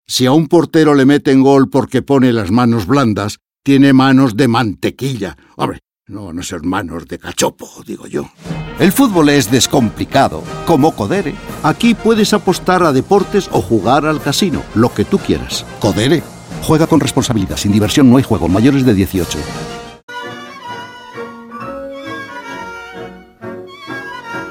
Si a un portero le meten gol porque pone las manos blandas, tiene manos de mantequilla. Hombre, no ser manos de cachopo, digo yo. El fútbol es descomplicado, como Codere. Aquí puedes apostar a deportes o jugar al casino, lo que tú quieras. Codere. Juega con responsabilidad, sin diversión no hay juego, mayores de 18.